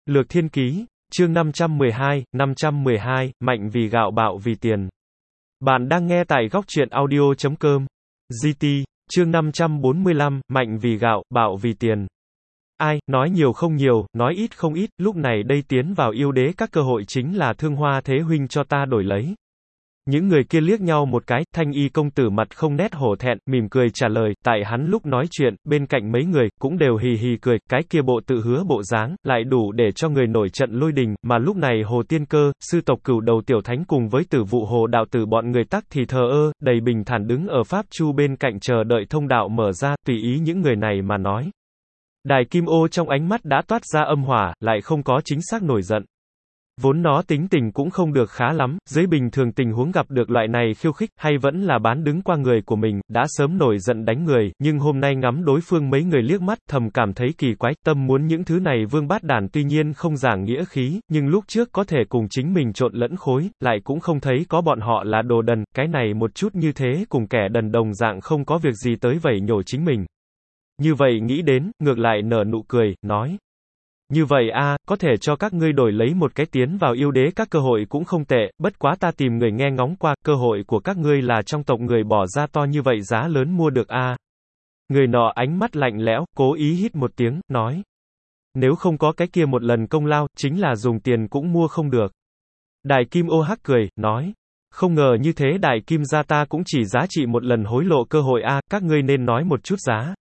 Lược Thiên Ký, chương 512, mạnh vì gạo bạo vì tiền. Bạn đang nghe tại góc truyện audio.com. GT, chương 545, mạnh vì gạo, bạo vì tiền. Ai, nói nhiều không nhiều, nói ít không ít, lúc này đây tiến vào yêu đế các cơ hội chính là Thương Hoa Thế Huynh cho ta đổi lấy. Những người kia liếc nhau một cái, Thanh Y công tử mặt không nét hổ thẹn, mỉm cười trả lời, tại hắn lúc nói chuyện, bên cạnh mấy người, cũng đều hì hì cười, cái kia bộ tự hứa bộ dáng, lại đủ để cho người nổi trận lôi đình, mà lúc này Hồ Tiên Cơ, sư tộc Cửu Đầu Tiểu Thánh cùng với Tử Vụ Hồ đạo tử bọn người tắc thì thờ ơ, đầy bình thản đứng ở pháp chu bên cạnh chờ đợi thông đạo mở ra, tùy ý những người này mà nói. Đài Kim Ô trong ánh mắt đã toát ra âm hỏa, lại không có chính xác nổi giận. Vốn nó tính tình cũng không được khá lắm, dưới bình thường tình huống gặp được loại này khiêu khích, hay vẫn là bán đứng qua người của mình, đã sớm nổi giận đánh người, nhưng hôm nay ngắm đối phương mấy người liếc mắt, thầm cảm thấy kỳ quái, tâm muốn những thứ này vương bát đản tuy nhiên không giảng nghĩa khí, nhưng lúc trước có thể cùng chính mình trộn lẫn khối, lại cũng không thấy có bọn họ là đồ đần, cái này một chút như thế cùng kẻ đần đồng dạng không có việc gì tới vẩy nhổ chính mình. Như vậy nghĩ đến, ngược lại nở nụ cười, nói. Như vậy a, có thể cho các ngươi đổi lấy một cái tiến vào yêu đế các cơ hội cũng không tệ, bất quá ta tìm người nghe ngóng qua, cơ hội của các ngươi là trong tộc người bỏ ra to như vậy giá lớn mua được a. Người nọ ánh mắt lạnh lẽo, cố ý hít một tiếng, nói. Nếu không có cái kia một lần công lao, chính là dùng tiền cũng mua không được. Đại Kim Ô hắc cười, nói. Không ngờ như thế Đại Kim gia ta cũng chỉ giá trị một lần hối lộ cơ hội a, các ngươi nên nói một chút giá.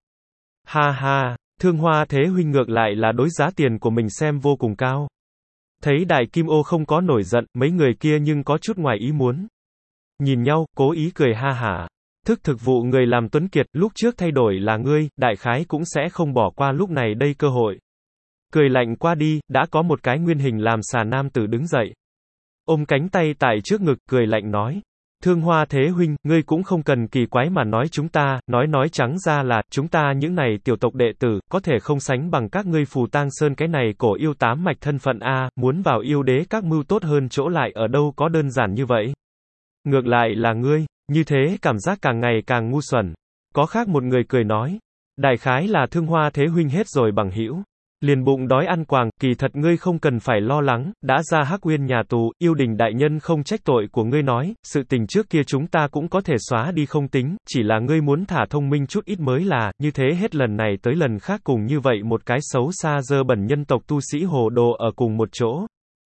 Ha ha. Thương Hoa Thế Huynh ngược lại là đối giá tiền của mình xem vô cùng cao. Thấy Đại Kim Ô không có nổi giận, mấy người kia nhưng có chút ngoài ý muốn. Nhìn nhau, cố ý cười ha hả. Thức thực vụ người làm tuấn kiệt, lúc trước thay đổi là ngươi, đại khái cũng sẽ không bỏ qua lúc này đây cơ hội. Cười lạnh qua đi, đã có một cái nguyên hình làm xà nam tử đứng dậy. Ôm cánh tay tại trước ngực, cười lạnh nói. Thương Hoa Thế Huynh, ngươi cũng không cần kỳ quái mà nói chúng ta, nói trắng ra là, chúng ta những này tiểu tộc đệ tử, có thể không sánh bằng các ngươi Phù Tang Sơn cái này cổ yêu tám mạch thân phận a, muốn vào yêu đế các mưu tốt hơn chỗ lại ở đâu có đơn giản như vậy. Ngược lại là ngươi, như thế cảm giác càng ngày càng ngu xuẩn. Có khác một người cười nói, đại khái là Thương Hoa Thế Huynh hết rồi bằng hữu. Liền bụng đói ăn quàng, kỳ thật ngươi không cần phải lo lắng, đã ra Hắc Uyên nhà tù, yêu đình đại nhân không trách tội của ngươi nói, sự tình trước kia chúng ta cũng có thể xóa đi không tính, chỉ là ngươi muốn thả thông minh chút ít mới là, như thế hết lần này tới lần khác cùng như vậy một cái xấu xa dơ bẩn nhân tộc tu sĩ hồ đồ ở cùng một chỗ.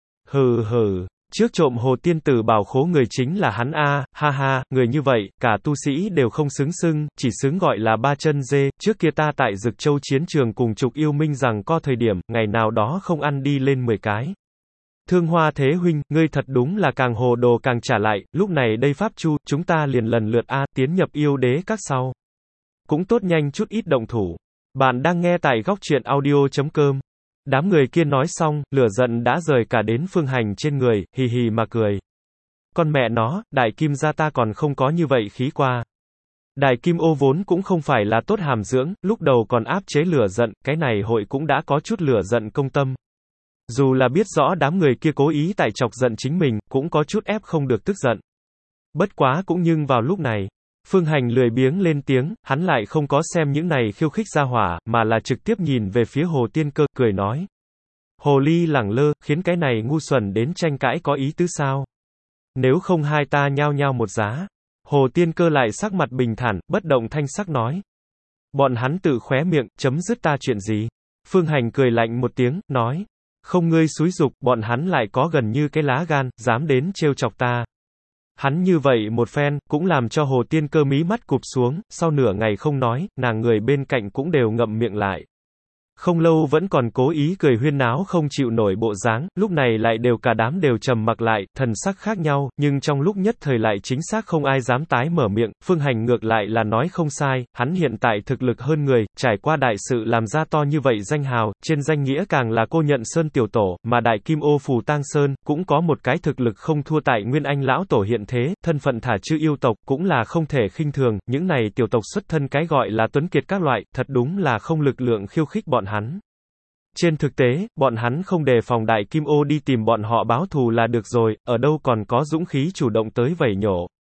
Hừ hừ. Trước trộm Hồ Tiên Tử bảo khố người chính là hắn a, ha ha, người như vậy, cả tu sĩ đều không xứng xưng, chỉ xứng gọi là ba chân dê, trước kia ta tại Dực Châu chiến trường cùng Trục Yêu Minh rằng có thời điểm, ngày nào đó không ăn đi lên 10 cái. Thương Hoa Thế Huynh, ngươi thật đúng là càng hồ đồ càng trả lại, lúc này đây pháp chu, chúng ta liền lần lượt tiến nhập yêu đế các sau. Cũng tốt nhanh chút ít động thủ. Bạn đang nghe tại góc truyện audio.com. Đám người kia nói xong, lửa giận đã rời cả đến Phương Hành trên người, hì hì mà cười. Con mẹ nó, Đại Kim gia ta còn không có như vậy khí qua. Đại Kim Ô vốn cũng không phải là tốt hàm dưỡng, lúc đầu còn áp chế lửa giận, cái này hội cũng đã có chút lửa giận công tâm. Dù là biết rõ đám người kia cố ý tại chọc giận chính mình, cũng có chút ép không được tức giận. Bất quá cũng nhưng vào lúc này, Phương Hành lười biếng lên tiếng, hắn lại không có xem những này khiêu khích ra hỏa, mà là trực tiếp nhìn về phía Hồ Tiên Cơ, cười nói. Hồ ly lẳng lơ, khiến cái này ngu xuẩn đến tranh cãi có ý tứ sao? Nếu không hai ta nhao nhao một giá. Hồ Tiên Cơ lại sắc mặt bình thản, bất động thanh sắc nói. Bọn hắn tự khóe miệng, chấm dứt ta chuyện gì? Phương Hành cười lạnh một tiếng, nói. Không ngươi xúi dục, bọn hắn lại có gần như cái lá gan, dám đến trêu chọc ta. Hắn như vậy một phen, cũng làm cho Hồ Tiên Cơ mí mắt cụp xuống, sau nửa ngày không nói, nàng người bên cạnh cũng đều ngậm miệng lại. Không lâu vẫn còn cố ý cười huyên náo không chịu nổi bộ dáng, lúc này lại đều cả đám đều trầm mặc lại, thần sắc khác nhau, nhưng trong lúc nhất thời lại chính xác không ai dám tái mở miệng, Phương Hành ngược lại là nói không sai, hắn hiện tại thực lực hơn người, trải qua đại sự làm ra to như vậy danh hào, trên danh nghĩa càng là cô nhận Sơn tiểu tổ, mà Đại Kim Ô Phù Tang Sơn, cũng có một cái thực lực không thua tại Nguyên Anh lão tổ hiện thế, thân phận thả chư yêu tộc, cũng là không thể khinh thường, những này tiểu tộc xuất thân cái gọi là tuấn kiệt các loại, thật đúng là không lực lượng khiêu khích bọn hắn. Trên thực tế, bọn hắn không đề phòng Đại Kim Ô đi tìm bọn họ báo thù là được rồi, ở đâu còn có dũng khí chủ động tới vẩy nhổ.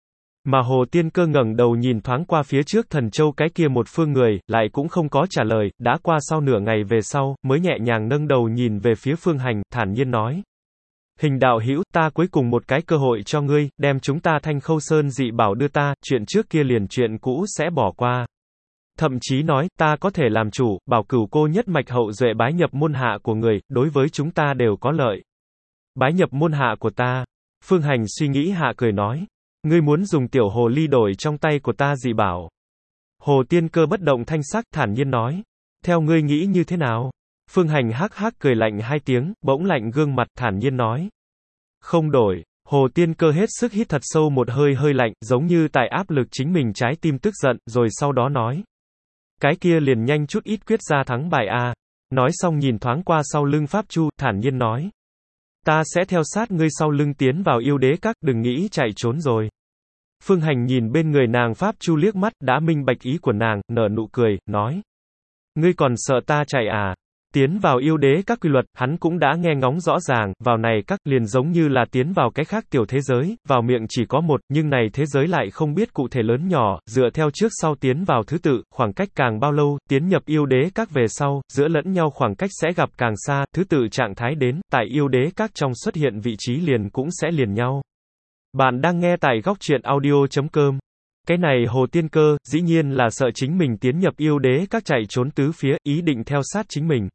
Mà Hồ Tiên Cơ ngẩng đầu nhìn thoáng qua phía trước Thần Châu cái kia một phương người, lại cũng không có trả lời, đã qua sau nửa ngày về sau, mới nhẹ nhàng nâng đầu nhìn về phía Phương Hành, thản nhiên nói. Hình đạo hữu, ta cuối cùng một cái cơ hội cho ngươi, đem chúng ta Thanh Khâu Sơn dị bảo đưa ta, chuyện trước kia liền chuyện cũ sẽ bỏ qua. Thậm chí nói, ta có thể làm chủ, bảo cửu cô nhất mạch hậu duệ bái nhập môn hạ của người, đối với chúng ta đều có lợi. Bái nhập môn hạ của ta. Phương Hành suy nghĩ hạ cười nói. Ngươi muốn dùng tiểu hồ ly đổi trong tay của ta dị bảo. Hồ Tiên Cơ bất động thanh sắc, thản nhiên nói. Theo ngươi nghĩ như thế nào? Phương Hành hắc hắc cười lạnh hai tiếng, bỗng lạnh gương mặt, thản nhiên nói. Không đổi. Hồ Tiên Cơ hết sức hít thật sâu một hơi hơi lạnh, giống như tại áp lực chính mình trái tim tức giận, rồi sau đó nói. Cái kia liền nhanh chút ít quyết ra thắng bại a. Nói xong nhìn thoáng qua sau lưng Pháp Chu, thản nhiên nói. Ta sẽ theo sát ngươi sau lưng tiến vào yêu đế các, đừng nghĩ chạy trốn rồi. Phương Hành nhìn bên người nàng Pháp Chu liếc mắt, đã minh bạch ý của nàng, nở nụ cười, nói. Ngươi còn sợ ta chạy à? Tiến vào yêu đế các quy luật, hắn cũng đã nghe ngóng rõ ràng, vào này các liền giống như là tiến vào cái khác tiểu thế giới, vào miệng chỉ có một, nhưng này thế giới lại không biết cụ thể lớn nhỏ, dựa theo trước sau tiến vào thứ tự, khoảng cách càng bao lâu, tiến nhập yêu đế các về sau, giữa lẫn nhau khoảng cách sẽ gặp càng xa, thứ tự trạng thái đến, tại yêu đế các trong xuất hiện vị trí liền cũng sẽ liền nhau. Bạn đang nghe tại góc truyện audio.com. Cái này Hồ Tiên Cơ, dĩ nhiên là sợ chính mình tiến nhập yêu đế các chạy trốn tứ phía, ý định theo sát chính mình.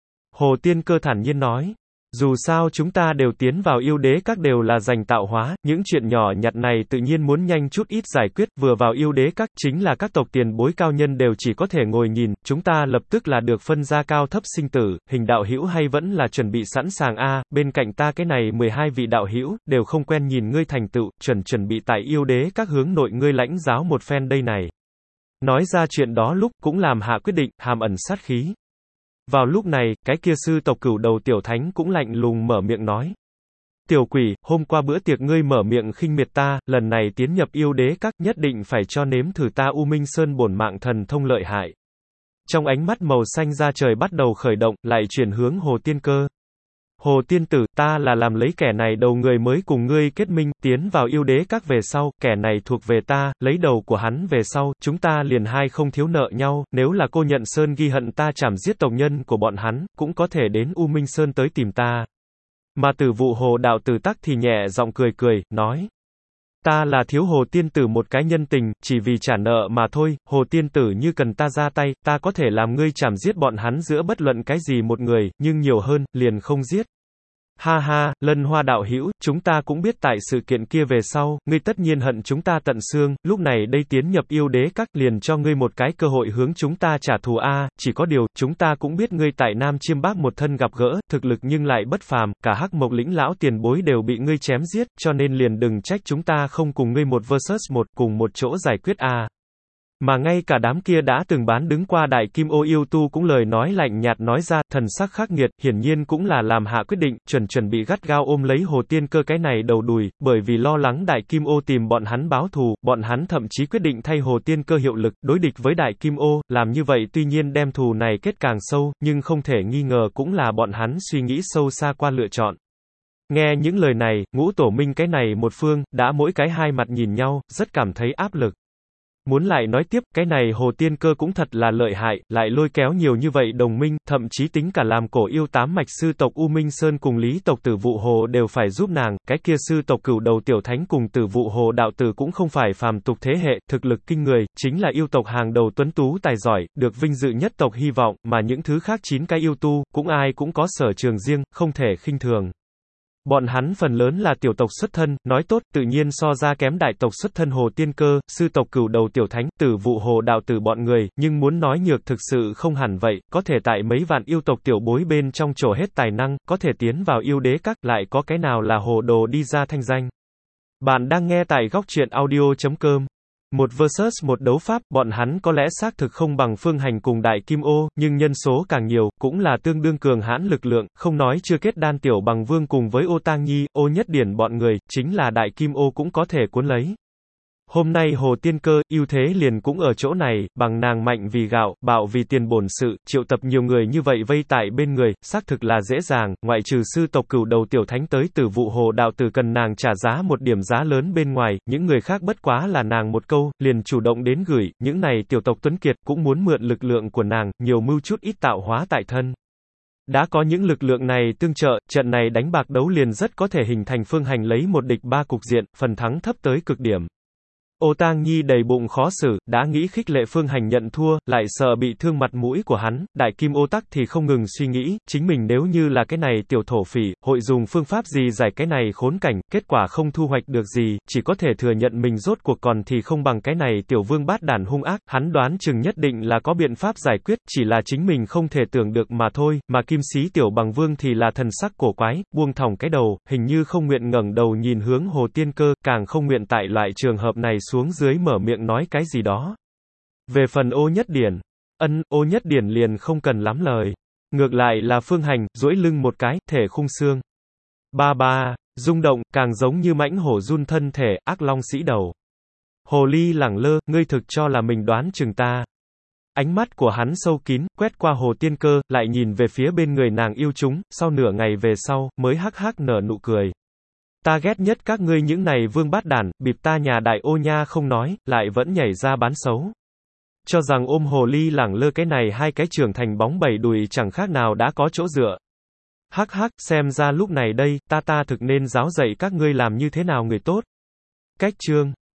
Hồ Tiên Cơ thản nhiên nói, dù sao chúng ta đều tiến vào yêu đế các đều là giành tạo hóa, những chuyện nhỏ nhặt này tự nhiên muốn nhanh chút ít giải quyết, vừa vào yêu đế các, chính là các tộc tiền bối cao nhân đều chỉ có thể ngồi nhìn, chúng ta lập tức là được phân ra cao thấp sinh tử, hình đạo hữu hay vẫn là chuẩn bị sẵn sàng a, bên cạnh ta cái này 12 vị đạo hữu, đều không quen nhìn ngươi thành tựu, chuẩn bị tại yêu đế các hướng nội ngươi lãnh giáo một phen đây này. Nói ra chuyện đó lúc, cũng làm hạ quyết định, hàm ẩn sát khí. Vào lúc này, cái kia sư tộc cửu đầu tiểu thánh cũng lạnh lùng mở miệng nói. Tiểu quỷ, hôm qua bữa tiệc ngươi mở miệng khinh miệt ta, lần này tiến nhập yêu đế các nhất định phải cho nếm thử ta U Minh Sơn bổn mạng thần thông lợi hại. Trong ánh mắt màu xanh da trời bắt đầu khởi động, lại chuyển hướng Hồ Tiên Cơ. Hồ tiên tử, ta là làm lấy kẻ này đầu người mới cùng ngươi kết minh, tiến vào yêu đế các về sau, kẻ này thuộc về ta, lấy đầu của hắn về sau, chúng ta liền hai không thiếu nợ nhau, nếu là cô nhận Sơn ghi hận ta chảm giết tộc nhân của bọn hắn, cũng có thể đến U Minh Sơn tới tìm ta. Mà Tử Vụ Hồ đạo tử tắc thì nhẹ giọng cười, nói. Ta là thiếu Hồ tiên tử một cái nhân tình, chỉ vì trả nợ mà thôi, Hồ tiên tử như cần ta ra tay, ta có thể làm ngươi chảm giết bọn hắn giữa bất luận cái gì một người, nhưng nhiều hơn, liền không giết. Ha ha, Lân Hoa đạo hữu, chúng ta cũng biết tại sự kiện kia về sau, ngươi tất nhiên hận chúng ta tận xương, lúc này đây tiến nhập yêu đế các, liền cho ngươi một cái cơ hội hướng chúng ta trả thù a, chỉ có điều, chúng ta cũng biết ngươi tại Nam Chiêm Bác một thân gặp gỡ, thực lực nhưng lại bất phàm, cả Hắc Mộc lĩnh lão tiền bối đều bị ngươi chém giết, cho nên liền đừng trách chúng ta không cùng ngươi một versus một, cùng một chỗ giải quyết a. Mà ngay cả đám kia đã từng bán đứng qua Đại Kim Ô yêu tu cũng lời nói lạnh nhạt nói ra, thần sắc khắc nghiệt, hiển nhiên cũng là làm hạ quyết định, chuẩn bị gắt gao ôm lấy Hồ Tiên Cơ cái này đầu đùi, bởi vì lo lắng Đại Kim Ô tìm bọn hắn báo thù, bọn hắn thậm chí quyết định thay Hồ Tiên Cơ hiệu lực, đối địch với Đại Kim Ô, làm như vậy tuy nhiên đem thù này kết càng sâu, nhưng không thể nghi ngờ cũng là bọn hắn suy nghĩ sâu xa qua lựa chọn. Nghe những lời này, Ngũ Tổ Minh cái này một phương, đã mỗi cái hai mặt nhìn nhau, rất cảm thấy áp lực. Muốn lại nói tiếp, cái này Hồ Tiên Cơ cũng thật là lợi hại, lại lôi kéo nhiều như vậy đồng minh, thậm chí tính cả làm cổ yêu tám mạch sư tộc U Minh Sơn cùng Lý tộc Tử Vụ Hồ đều phải giúp nàng, cái kia sư tộc cửu đầu tiểu thánh cùng Tử Vụ Hồ đạo tử cũng không phải phàm tục thế hệ, thực lực kinh người, chính là yêu tộc hàng đầu tuấn tú tài giỏi, được vinh dự nhất tộc hy vọng, mà những thứ khác 9 cái yêu tu, cũng ai cũng có sở trường riêng, không thể khinh thường. Bọn hắn phần lớn là tiểu tộc xuất thân, nói tốt, tự nhiên so ra kém đại tộc xuất thân Hồ Tiên Cơ, sư tộc cửu đầu tiểu thánh, Tử Vụ Hồ đạo tử bọn người, nhưng muốn nói nhược thực sự không hẳn vậy, có thể tại mấy vạn yêu tộc tiểu bối bên trong trổ hết tài năng, có thể tiến vào yêu đế các, lại có cái nào là hồ đồ đi ra thanh danh. Bạn đang nghe tại góc truyện audio.com. Một versus một đấu pháp, bọn hắn có lẽ xác thực không bằng Phương Hành cùng Đại Kim Ô, nhưng nhân số càng nhiều, cũng là tương đương cường hãn lực lượng, không nói chưa kết đan tiểu bằng vương cùng với Ô Tang Nhi, Ô Nhất Điển bọn người, chính là Đại Kim Ô cũng có thể cuốn lấy. Hôm nay Hồ Tiên Cơ, ưu thế liền cũng ở chỗ này, bằng nàng mạnh vì gạo, bạo vì tiền bổn sự, triệu tập nhiều người như vậy vây tại bên người, xác thực là dễ dàng, ngoại trừ sư tộc Cửu Đầu tiểu thánh tới Tử Vụ Hồ đạo tử cần nàng trả giá một điểm giá lớn bên ngoài, những người khác bất quá là nàng một câu, liền chủ động đến gửi, những này tiểu tộc tuấn kiệt cũng muốn mượn lực lượng của nàng, nhiều mưu chút ít tạo hóa tại thân. Đã có những lực lượng này tương trợ, trận này đánh bạc đấu liền rất có thể hình thành phương hành lấy một địch ba cục diện, phần thắng thấp tới cực điểm. Ô Tang Nhi đầy bụng khó xử, đã nghĩ khích lệ Phương Hành nhận thua, lại sợ bị thương mặt mũi của hắn, Đại Kim Ô Tắc thì không ngừng suy nghĩ, chính mình nếu như là cái này tiểu thổ phỉ, hội dùng phương pháp gì giải cái này khốn cảnh, kết quả không thu hoạch được gì, chỉ có thể thừa nhận mình rốt cuộc còn thì không bằng cái này tiểu vương bát đản hung ác, hắn đoán chừng nhất định là có biện pháp giải quyết, chỉ là chính mình không thể tưởng được mà thôi, mà Kim Sĩ tiểu bằng vương thì là thần sắc cổ quái, buông thòng cái đầu, hình như không nguyện ngẩng đầu nhìn hướng Hồ Tiên Cơ, càng không nguyện tại loại trường hợp này xuống dưới mở miệng nói cái gì đó. Về phần Ô Nhất Điển, Ô Nhất Điển liền không cần lắm lời. Ngược lại là Phương Hành, duỗi lưng một cái, thể khung xương. Ba ba, rung động, càng giống như mãnh hổ run thân thể, ác long sĩ đầu. Hồ ly lẳng lơ, ngươi thực cho là mình đoán chừng ta. Ánh mắt của hắn sâu kín, quét qua Hồ Tiên Cơ, lại nhìn về phía bên người nàng yêu chúng, sau nửa ngày về sau, mới hắc hắc nở nụ cười. Ta ghét nhất các ngươi những này vương bát đản, bịp ta nhà đại ô nha không nói, lại vẫn nhảy ra bán xấu. Cho rằng ôm hồ ly lẳng lơ cái này hai cái trưởng thành bóng bẩy đùi chẳng khác nào đã có chỗ dựa. Hắc hắc, xem ra lúc này đây, ta thực nên giáo dạy các ngươi làm như thế nào người tốt. Cách chương